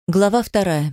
Глава 2.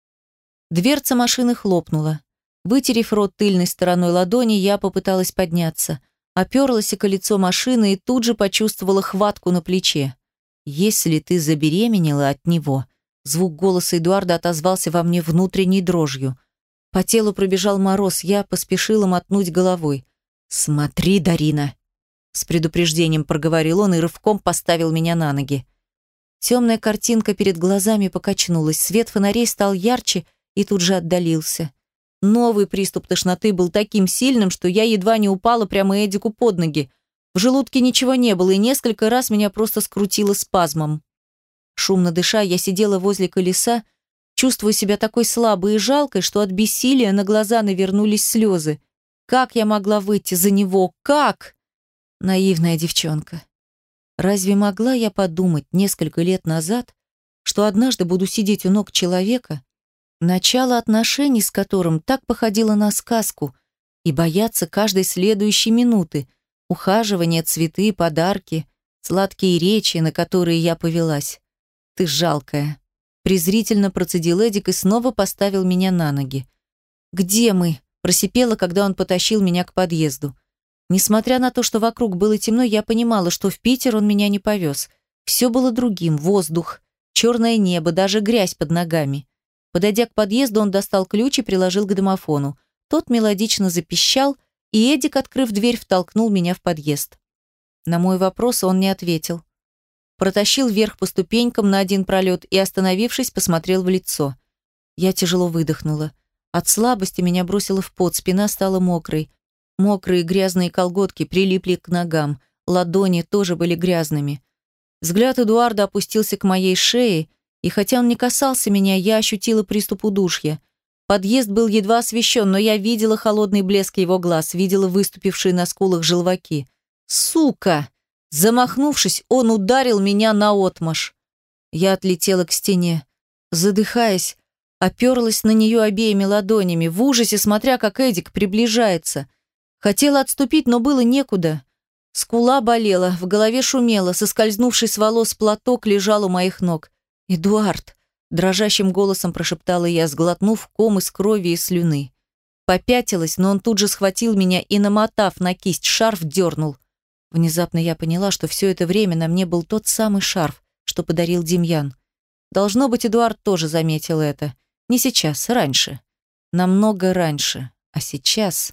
Дверца машины хлопнула. Вытерев рот тыльной стороной ладони, я попыталась подняться. Оперлась о колесо машины и тут же почувствовала хватку на плече. «Если ты забеременела от него», звук голоса Эдуарда отозвался во мне внутренней дрожью. По телу пробежал мороз, я поспешила мотнуть головой. «Смотри, Дарина!» С предупреждением проговорил он и рывком поставил меня на ноги. Темная картинка перед глазами покачнулась, свет фонарей стал ярче и тут же отдалился. Новый приступ тошноты был таким сильным, что я едва не упала прямо Эдику под ноги. В желудке ничего не было, и несколько раз меня просто скрутило спазмом. Шумно дыша, я сидела возле колеса, чувствуя себя такой слабой и жалкой, что от бессилия на глаза навернулись слезы. Как я могла выйти за него? Как? Наивная девчонка. Разве могла я подумать несколько лет назад, что однажды буду сидеть у ног человека, начало отношений с которым так походило на сказку, и бояться каждой следующей минуты, ухаживания, цветы, подарки, сладкие речи, на которые я повелась. «Ты жалкая», — презрительно процедил Эдик и снова поставил меня на ноги. «Где мы?» — просипела, когда он потащил меня к подъезду. Несмотря на то, что вокруг было темно, я понимала, что в Питер он меня не повез. Все было другим: воздух, черное небо, даже грязь под ногами. Подойдя к подъезду, он достал ключ и приложил к домофону. Тот мелодично запищал, и Эдик, открыв дверь, втолкнул меня в подъезд. На мой вопрос он не ответил. Протащил вверх по ступенькам на один пролет и, остановившись, посмотрел в лицо. Я тяжело выдохнула. От слабости меня бросило в пот, спина стала мокрой. Мокрые грязные колготки прилипли к ногам, ладони тоже были грязными. Взгляд Эдуарда опустился к моей шее, и хотя он не касался меня, я ощутила приступ удушья. Подъезд был едва освещен, но я видела холодный блеск его глаз, видела выступившие на скулах желваки. «Сука!» Замахнувшись, он ударил меня наотмашь. Я отлетела к стене. Задыхаясь, оперлась на нее обеими ладонями, в ужасе смотря, как Эдик приближается. Хотела отступить, но было некуда. Скула болела, в голове шумело, соскользнувший с волос платок лежал у моих ног. «Эдуард!» – дрожащим голосом прошептала я, сглотнув ком из крови и слюны. Попятилась, но он тут же схватил меня и, намотав на кисть шарф, дернул. Внезапно я поняла, что все это время на мне был тот самый шарф, что подарил Демьян. Должно быть, Эдуард тоже заметил это. Не сейчас, раньше. Намного раньше. А сейчас...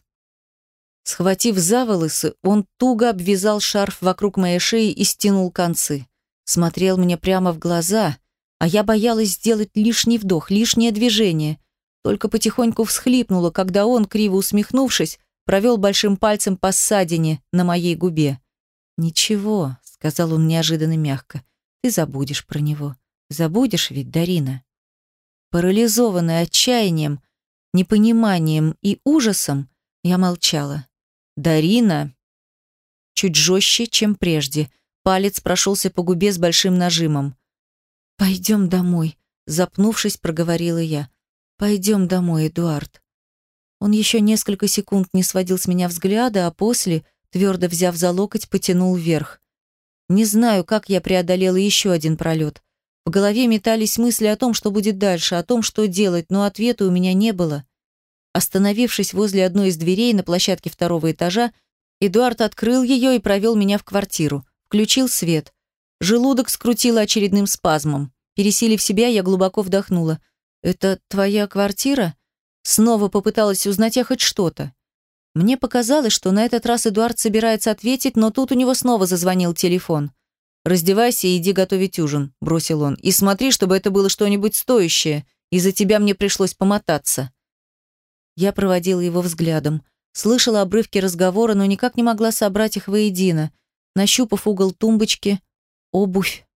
Схватив за волосы, он туго обвязал шарф вокруг моей шеи и стянул концы. Смотрел мне прямо в глаза, а я боялась сделать лишний вдох, лишнее движение. Только потихоньку всхлипнула, когда он, криво усмехнувшись, провел большим пальцем по ссадине на моей губе. «Ничего», — сказал он неожиданно мягко, — «ты забудешь про него. Забудешь ведь, Дарина?» Парализованная отчаянием, непониманием и ужасом, я молчала. «Дарина!» Чуть жестче, чем прежде. Палец прошелся по губе с большим нажимом. «Пойдем домой», — запнувшись, проговорила я. «Пойдем домой, Эдуард». Он еще несколько секунд не сводил с меня взгляда, а после, твердо взяв за локоть, потянул вверх. Не знаю, как я преодолела еще один пролет. В голове метались мысли о том, что будет дальше, о том, что делать, но ответа у меня не было. Остановившись возле одной из дверей на площадке второго этажа, Эдуард открыл ее и провел меня в квартиру. Включил свет. Желудок скрутило очередным спазмом. Пересилив себя, я глубоко вдохнула. «Это твоя квартира?» Снова попыталась узнать я хоть что-то. Мне показалось, что на этот раз Эдуард собирается ответить, но тут у него снова зазвонил телефон. «Раздевайся и иди готовить ужин», — бросил он. «И смотри, чтобы это было что-нибудь стоящее. Из-за тебя мне пришлось помотаться». Я проводила его взглядом. Слышала обрывки разговора, но никак не могла собрать их воедино. Нащупав угол тумбочки, обувь.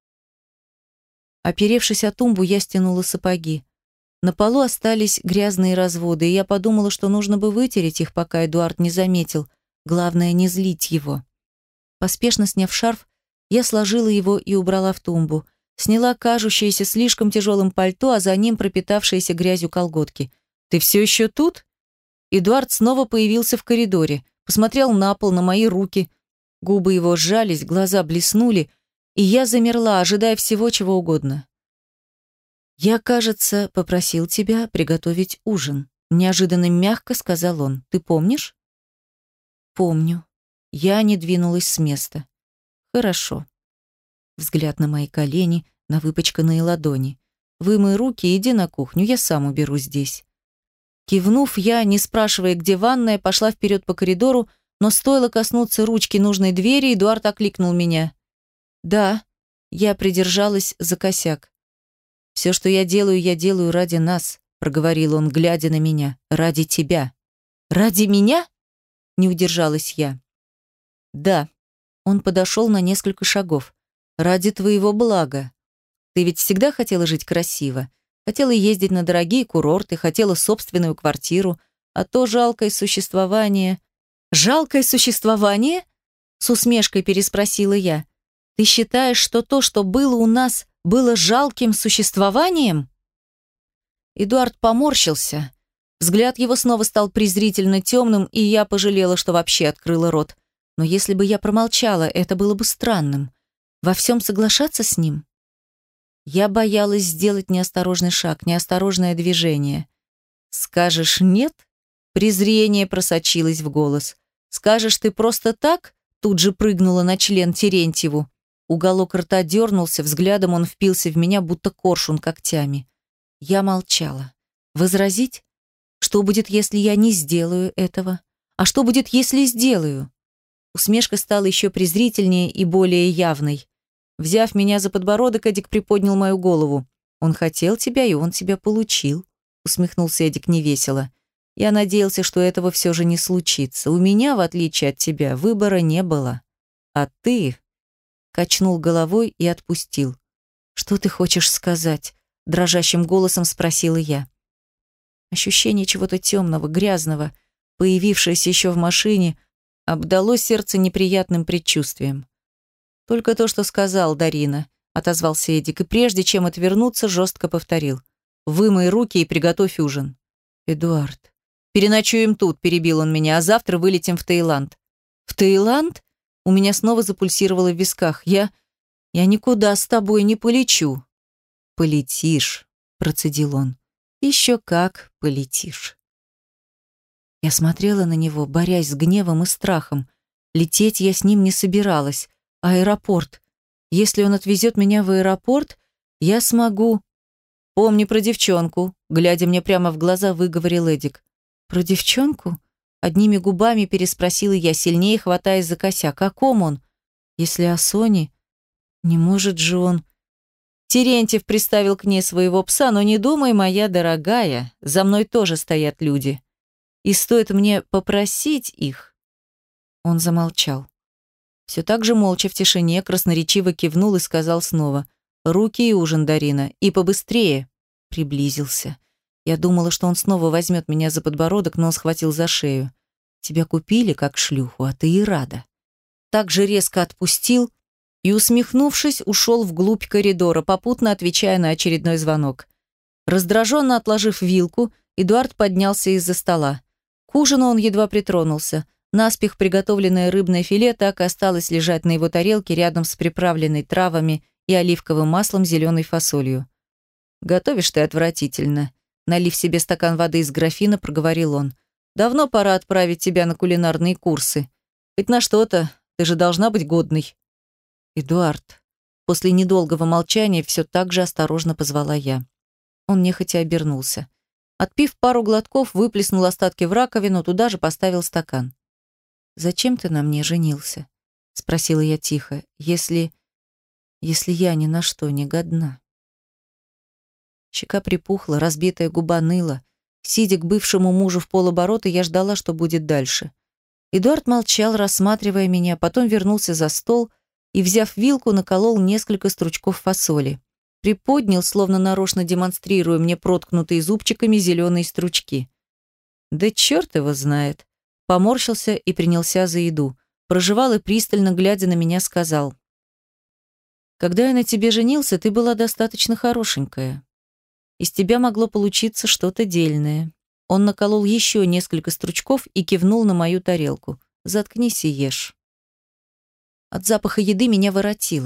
Оперевшись о тумбу, я стянула сапоги. На полу остались грязные разводы, и я подумала, что нужно бы вытереть их, пока Эдуард не заметил. Главное, не злить его. Поспешно сняв шарф, я сложила его и убрала в тумбу. Сняла кажущееся слишком тяжелым пальто, а за ним пропитавшиеся грязью колготки. «Ты все еще тут?» Эдуард снова появился в коридоре, посмотрел на пол, на мои руки. Губы его сжались, глаза блеснули, и я замерла, ожидая всего, чего угодно. «Я, кажется, попросил тебя приготовить ужин», — неожиданно мягко сказал он. «Ты помнишь?» «Помню». Я не двинулась с места. «Хорошо». Взгляд на мои колени, на выпачканные ладони. «Вымой руки и иди на кухню, я сам уберу здесь». Кивнув, я, не спрашивая, где ванная, пошла вперед по коридору, но стоило коснуться ручки нужной двери, Эдуард окликнул меня. «Да», — я придержалась за косяк. «Все, что я делаю ради нас», — проговорил он, глядя на меня. «Ради тебя». «Ради меня?» — не удержалась я. «Да». Он подошел на несколько шагов. «Ради твоего блага. Ты ведь всегда хотела жить красиво. Хотела ездить на дорогие курорты, хотела собственную квартиру, а то жалкое существование...» «Жалкое существование?» — с усмешкой переспросила я. «Ты считаешь, что то, что было у нас, было жалким существованием?» Эдуард поморщился. Взгляд его снова стал презрительно темным, и я пожалела, что вообще открыла рот. Но если бы я промолчала, это было бы странным. Во всем соглашаться с ним? Я боялась сделать неосторожный шаг, неосторожное движение. «Скажешь нет?» Презрение просочилось в голос. «Скажешь ты просто так?» Тут же прыгнула на член Терентьеву. Уголок рта дернулся, взглядом он впился в меня, будто коршун когтями. Я молчала. Возразить? Что будет, если я не сделаю этого? А что будет, если сделаю? Усмешка стала еще презрительнее и более явной. Взяв меня за подбородок, Эдик приподнял мою голову. «Он хотел тебя, и он тебя получил», — усмехнулся Эдик невесело. «Я надеялся, что этого все же не случится. У меня, в отличие от тебя, выбора не было. А ты...» Качнул головой и отпустил. «Что ты хочешь сказать?» — дрожащим голосом спросила я. Ощущение чего-то темного, грязного, появившееся еще в машине, обдало сердце неприятным предчувствием. «Только то, что сказал, Дарина», — отозвался Эдик, и прежде чем отвернуться, жестко повторил. «Вымой руки и приготовь ужин». «Эдуард, переночуем тут», — перебил он меня, «а завтра вылетим в Таиланд». «В Таиланд?» У меня снова запульсировало в висках. «Я никуда с тобой не полечу». «Полетишь», — процедил он. «Еще как полетишь». Я смотрела на него, борясь с гневом и страхом. Лететь я с ним не собиралась. Аэропорт. Если он отвезет меня в аэропорт, я смогу... «Помни про девчонку», — глядя мне прямо в глаза, выговорил Эдик. «Про девчонку?» Одними губами переспросила я, сильнее хватаясь за косяк. «О ком он? Если о Соне? Не может же он...» Терентьев приставил к ней своего пса, но не думай, моя дорогая, за мной тоже стоят люди. И стоит мне попросить их... Он замолчал. Все так же молча в тишине красноречиво кивнул и сказал снова: «Руки и ужин, Дарина, и побыстрее!» Приблизился. Я думала, что он снова возьмет меня за подбородок, но он схватил за шею. «Тебя купили, как шлюху, а ты и рада». Так же резко отпустил и, усмехнувшись, ушел вглубь коридора, попутно отвечая на очередной звонок. Раздраженно отложив вилку, Эдуард поднялся из-за стола. К ужину он едва притронулся. Наспех приготовленное рыбное филе так и осталось лежать на его тарелке рядом с приправленной травами и оливковым маслом зеленой фасолью. «Готовишь ты отвратительно», — налив себе стакан воды из графина, проговорил он. «Давно пора отправить тебя на кулинарные курсы. Хоть на что-то, ты же должна быть годной». «Эдуард», после недолгого молчания все так же осторожно позвала я. Он нехотя обернулся. Отпив пару глотков, выплеснул остатки в раковину, туда же поставил стакан. «Зачем ты на мне женился?» — спросила я тихо. «Если я ни на что не годна». Щека припухла, разбитая губа ныла. Сидя к бывшему мужу в полоборота, я ждала, что будет дальше. Эдуард молчал, рассматривая меня, потом вернулся за стол и, взяв вилку, наколол несколько стручков фасоли. Приподнял, словно нарочно демонстрируя мне проткнутые зубчиками зеленые стручки. «Да черт его знает!» Поморщился и принялся за еду. Прожевал и, пристально глядя на меня, сказал: «Когда я на тебе женился, ты была достаточно хорошенькая. Из тебя могло получиться что-то дельное». Он наколол еще несколько стручков и кивнул на мою тарелку. «Заткнись и ешь». От запаха еды меня воротило.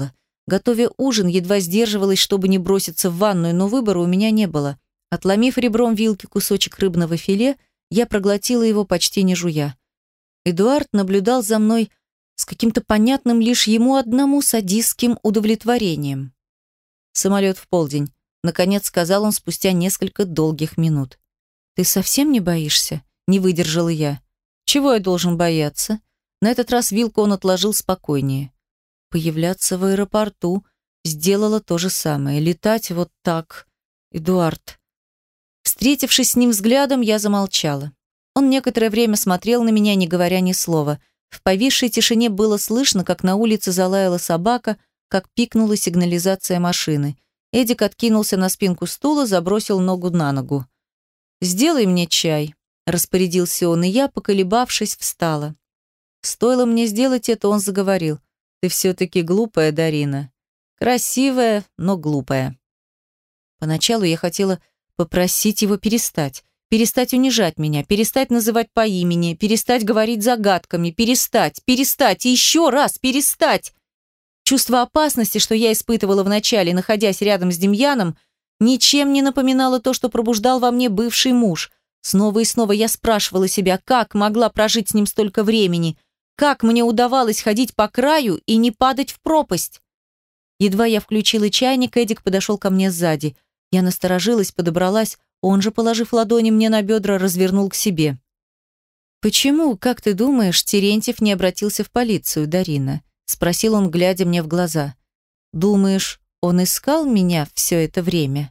Готовя ужин, едва сдерживалась, чтобы не броситься в ванную, но выбора у меня не было. Отломив ребром вилки кусочек рыбного филе, я проглотила его, почти не жуя. Эдуард наблюдал за мной с каким-то понятным лишь ему одному садистским удовлетворением. «Самолет в полдень», — наконец сказал он спустя несколько долгих минут. «Ты совсем не боишься?» — не выдержала я. «Чего я должен бояться?» На этот раз вилку он отложил спокойнее. Появляться в аэропорту, сделала то же самое. Летать вот так. Эдуард. Встретившись с ним взглядом, я замолчала. Он некоторое время смотрел на меня, не говоря ни слова. В повисшей тишине было слышно, как на улице залаяла собака, как пикнула сигнализация машины. Эдик откинулся на спинку стула, забросил ногу на ногу. «Сделай мне чай», — распорядился он, и я, поколебавшись, встала. Стоило мне сделать это, он заговорил. «Ты все-таки глупая, Дарина. Красивая, но глупая». Поначалу я хотела попросить его перестать. Перестать унижать меня, перестать называть по имени, перестать говорить загадками, перестать и еще раз перестать. Чувство опасности, что я испытывала вначале, находясь рядом с Демьяном, ничем не напоминало то, что пробуждал во мне бывший муж. Снова и снова я спрашивала себя, как могла прожить с ним столько времени, как мне удавалось ходить по краю и не падать в пропасть. Едва я включила чайник, Эдик подошел ко мне сзади. Я насторожилась, подобралась, он же, положив ладони мне на бедра, развернул к себе. «Почему, как ты думаешь, Терентьев не обратился в полицию, Дарина?» — спросил он, глядя мне в глаза. «Думаешь, он искал меня все это время?»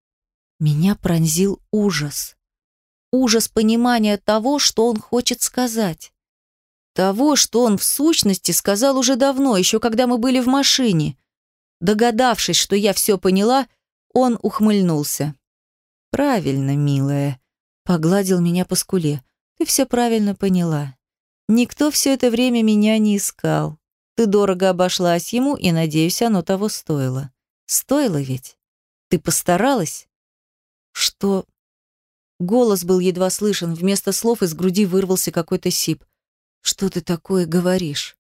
Меня пронзил ужас. Ужас понимания того, что он хочет сказать. Того, что он в сущности сказал уже давно, еще когда мы были в машине. Догадавшись, что я все поняла, он ухмыльнулся. «Правильно, милая», — погладил меня по скуле. «Ты все правильно поняла. Никто все это время меня не искал. Ты дорого обошлась ему, и, надеюсь, оно того стоило. Стоило ведь? Ты постаралась?» «Что?» Голос был едва слышен, вместо слов из груди вырвался какой-то сип. «Что ты такое говоришь?»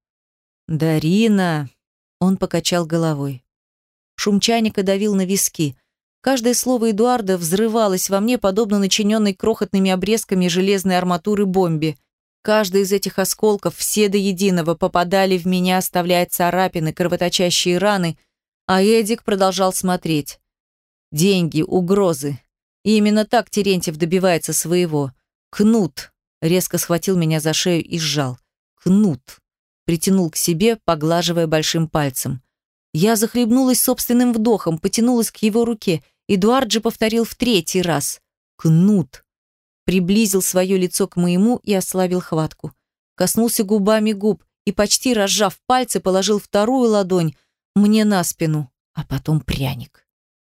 «Дарина!» Он покачал головой. Шум чайника давил на виски. Каждое слово Эдуарда взрывалось во мне, подобно начиненной крохотными обрезками железной арматуры бомбе. Каждый из этих осколков, все до единого, попадали в меня, оставляя царапины, кровоточащие раны, а Эдик продолжал смотреть. Деньги, угрозы. И именно так Терентьев добивается своего. Кнут резко схватил меня за шею и сжал. Кнут. Притянул к себе, поглаживая большим пальцем. Я захлебнулась собственным вдохом, потянулась к его руке. Эдуард же повторил в третий раз. Кнут. Приблизил свое лицо к моему и ослабил хватку. Коснулся губами губ и, почти разжав пальцы, положил вторую ладонь мне на спину, а потом пряник.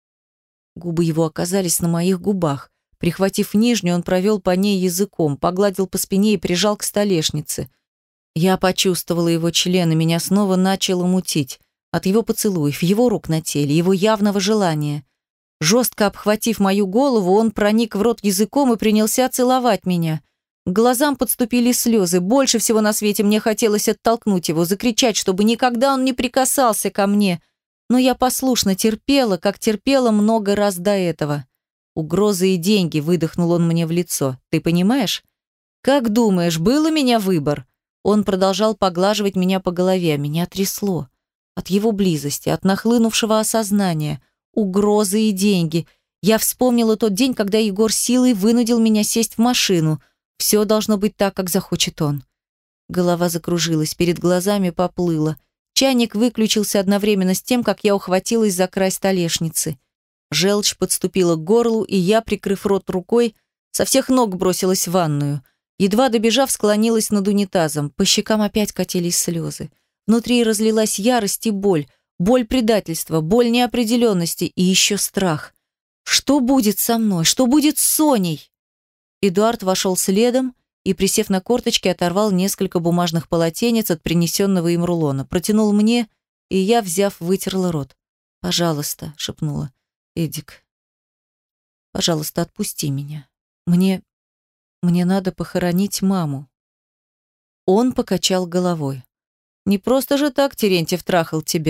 Губы его оказались на моих губах. Прихватив нижнюю, он провел по ней языком, погладил по спине и прижал к столешнице. Я почувствовала его член, и меня снова начало мутить. От его поцелуев, его рук на теле, его явного желания. Жестко обхватив мою голову, он проник в рот языком и принялся целовать меня. К глазам подступили слезы. Больше всего на свете мне хотелось оттолкнуть его, закричать, чтобы никогда он не прикасался ко мне. Но я послушно терпела, как терпела много раз до этого. «Угрозы и деньги», — выдохнул он мне в лицо. «Ты понимаешь? Как думаешь, был у меня выбор?» Он продолжал поглаживать меня по голове, а меня трясло. От его близости, от нахлынувшего осознания. Угрозы и деньги. Я вспомнила тот день, когда Егор силой вынудил меня сесть в машину. Все должно быть так, как захочет он. Голова закружилась, перед глазами поплыла. Чайник выключился одновременно с тем, как я ухватилась за край столешницы. Желчь подступила к горлу, и я, прикрыв рот рукой, со всех ног бросилась в ванную. Едва добежав, склонилась над унитазом. По щекам опять катились слезы. Внутри разлилась ярость и боль. Боль предательства, боль неопределенности и еще страх. Что будет со мной? Что будет с Соней? Эдуард вошел следом и, присев на корточки, оторвал несколько бумажных полотенец от принесенного им рулона. Протянул мне, и я, взяв, вытерла рот. «Пожалуйста», — шепнула. «Эдик, пожалуйста, отпусти меня. Мне надо похоронить маму». Он покачал головой. «Не просто же так Терентьев трахал тебя»,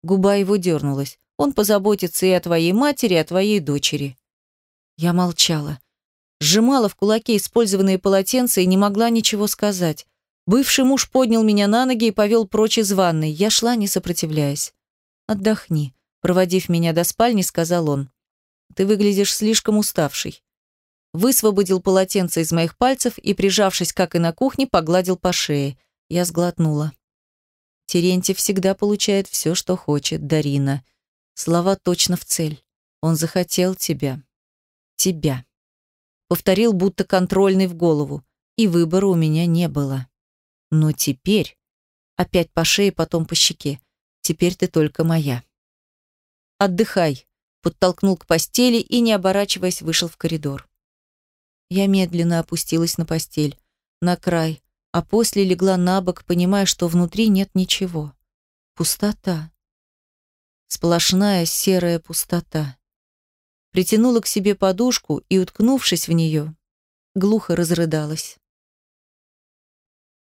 Губа его дернулась. Он позаботится и о твоей матери, и о твоей дочери. Я молчала. Сжимала в кулаке использованные полотенца и не могла ничего сказать. Бывший муж поднял меня на ноги и повел прочь из ванной. Я шла, не сопротивляясь. «Отдохни», — проводив меня до спальни, сказал он. «Ты выглядишь слишком уставшей». Высвободил полотенце из моих пальцев и, прижавшись, как и на кухне, погладил по шее. Я сглотнула. Терентьев всегда получает все, что хочет, Дарина. Слова точно в цель. Он захотел тебя. Тебя. Повторил, будто контрольный в голову. И выбора у меня не было. Но теперь... Опять по шее, потом по щеке. Теперь ты только моя. Отдыхай. Подтолкнул к постели и, не оборачиваясь, вышел в коридор. Я медленно опустилась на постель, на край, а после легла на бок, понимая, что внутри нет ничего. Пустота. Сплошная серая пустота. Притянула к себе подушку и, уткнувшись в нее, глухо разрыдалась.